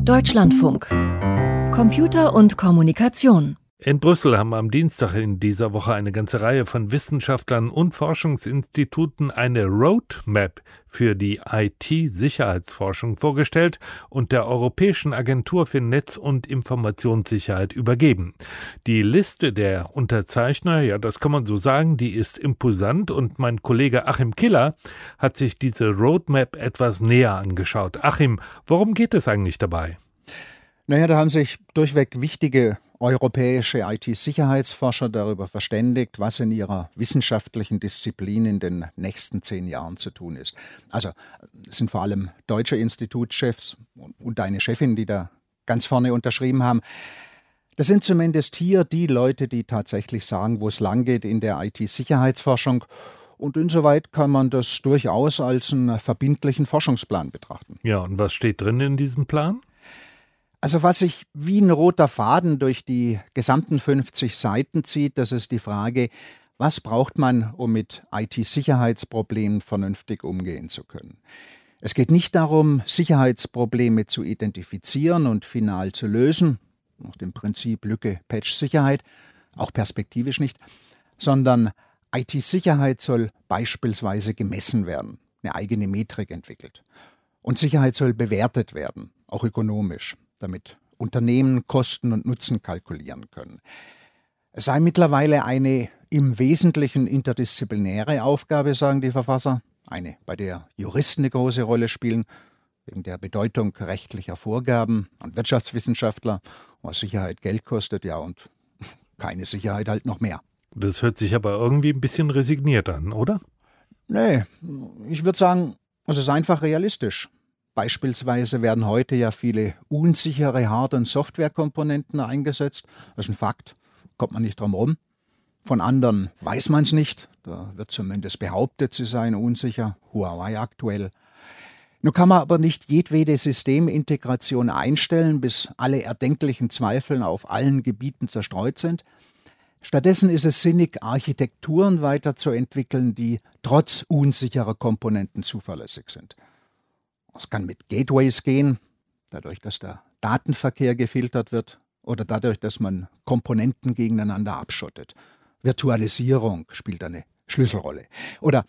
Deutschlandfunk. Computer und Kommunikation. In Brüssel haben am Dienstag in dieser Woche eine ganze Reihe von Wissenschaftlern und Forschungsinstituten eine Roadmap für die IT-Sicherheitsforschung vorgestellt und der Europäischen Agentur für Netz- und Informationssicherheit übergeben. Die Liste der Unterzeichner, ja, das kann man so sagen, die ist imposant und mein Kollege Achim Killer hat sich diese Roadmap etwas näher angeschaut. Achim, worum geht es eigentlich dabei? Naja, da haben sich durchweg wichtige europäische IT-Sicherheitsforscher darüber verständigt, was in ihrer wissenschaftlichen Disziplin in den nächsten 10 Jahren zu tun ist. Also es sind vor allem deutsche Institutschefs und eine Chefin, die da ganz vorne unterschrieben haben. Das sind zumindest hier die Leute, die tatsächlich sagen, wo es lang geht in der IT-Sicherheitsforschung. Und insoweit kann man das durchaus als einen verbindlichen Forschungsplan betrachten. Ja, und was steht drin in diesem Plan? Also was sich wie ein roter Faden durch die gesamten 50 Seiten zieht, das ist die Frage, was braucht man, um mit IT-Sicherheitsproblemen vernünftig umgehen zu können. Es geht nicht darum, Sicherheitsprobleme zu identifizieren und final zu lösen, nach dem Prinzip Lücke-Patch-Sicherheit, auch perspektivisch nicht, sondern IT-Sicherheit soll beispielsweise gemessen werden, eine eigene Metrik entwickelt. Und Sicherheit soll bewertet werden, auch ökonomisch, damit Unternehmen Kosten und Nutzen kalkulieren können. Es sei mittlerweile eine im Wesentlichen interdisziplinäre Aufgabe, sagen die Verfasser, eine, bei der Juristen eine große Rolle spielen, wegen der Bedeutung rechtlicher Vorgaben, und Wirtschaftswissenschaftler, was Sicherheit Geld kostet, ja, und keine Sicherheit halt noch mehr. Das hört sich aber irgendwie ein bisschen resigniert an, oder? Nee, ich würde sagen, es ist einfach realistisch. Beispielsweise werden heute ja viele unsichere Hard- und Softwarekomponenten eingesetzt. Das ist ein Fakt, kommt man nicht drum herum. Von anderen weiß man es nicht. Da wird zumindest behauptet, sie seien unsicher. Huawei aktuell. Nun kann man aber nicht jedwede Systemintegration einstellen, bis alle erdenklichen Zweifel auf allen Gebieten zerstreut sind. Stattdessen ist es sinnig, Architekturen weiterzuentwickeln, die trotz unsicherer Komponenten zuverlässig sind. Es kann mit Gateways gehen, dadurch, dass der Datenverkehr gefiltert wird oder dadurch, dass man Komponenten gegeneinander abschottet. Virtualisierung spielt eine Schlüsselrolle. Oder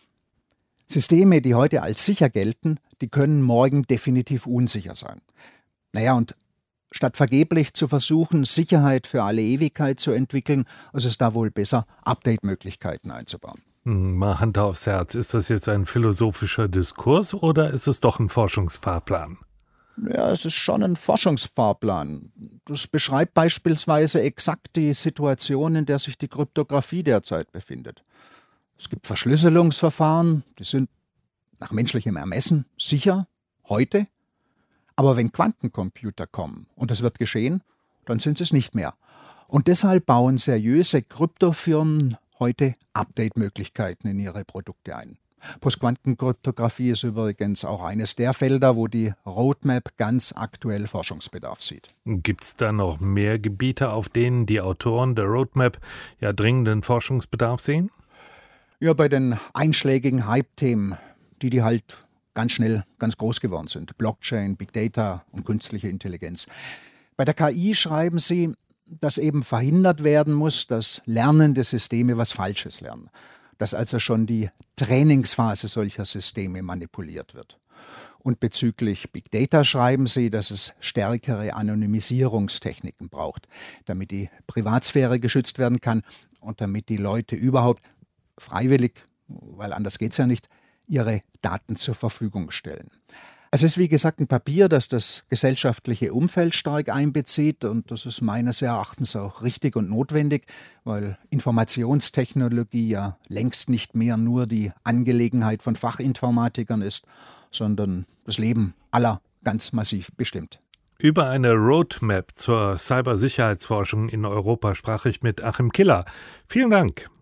Systeme, die heute als sicher gelten, die können morgen definitiv unsicher sein. Naja, und statt vergeblich zu versuchen, Sicherheit für alle Ewigkeit zu entwickeln, ist es da wohl besser, Update-Möglichkeiten einzubauen. Mal Hand aufs Herz, ist das jetzt ein philosophischer Diskurs oder ist es doch ein Forschungsfahrplan? Ja, es ist schon ein Forschungsfahrplan. Das beschreibt beispielsweise exakt die Situation, in der sich die Kryptographie derzeit befindet. Es gibt Verschlüsselungsverfahren, die sind nach menschlichem Ermessen sicher, heute. Aber wenn Quantencomputer kommen, und das wird geschehen, dann sind sie es nicht mehr. Und deshalb bauen seriöse Kryptofirmen heute Update-Möglichkeiten in ihre Produkte ein. Postquantenkryptographie ist übrigens auch eines der Felder, wo die Roadmap ganz aktuell Forschungsbedarf sieht. Gibt es da noch mehr Gebiete, auf denen die Autoren der Roadmap ja dringenden Forschungsbedarf sehen? Ja, bei den einschlägigen Hype-Themen, die halt ganz schnell ganz groß geworden sind. Blockchain, Big Data und künstliche Intelligenz. Bei der KI schreiben sie, dass eben verhindert werden muss, dass lernende Systeme was Falsches lernen. Dass also schon die Trainingsphase solcher Systeme manipuliert wird. Und bezüglich Big Data schreiben sie, dass es stärkere Anonymisierungstechniken braucht, damit die Privatsphäre geschützt werden kann und damit die Leute überhaupt freiwillig, weil anders geht es ja nicht, ihre Daten zur Verfügung stellen. Es ist wie gesagt ein Papier, das das gesellschaftliche Umfeld stark einbezieht und das ist meines Erachtens auch richtig und notwendig, weil Informationstechnologie ja längst nicht mehr nur die Angelegenheit von Fachinformatikern ist, sondern das Leben aller ganz massiv bestimmt. Über eine Roadmap zur Cybersicherheitsforschung in Europa sprach ich mit Achim Killer. Vielen Dank.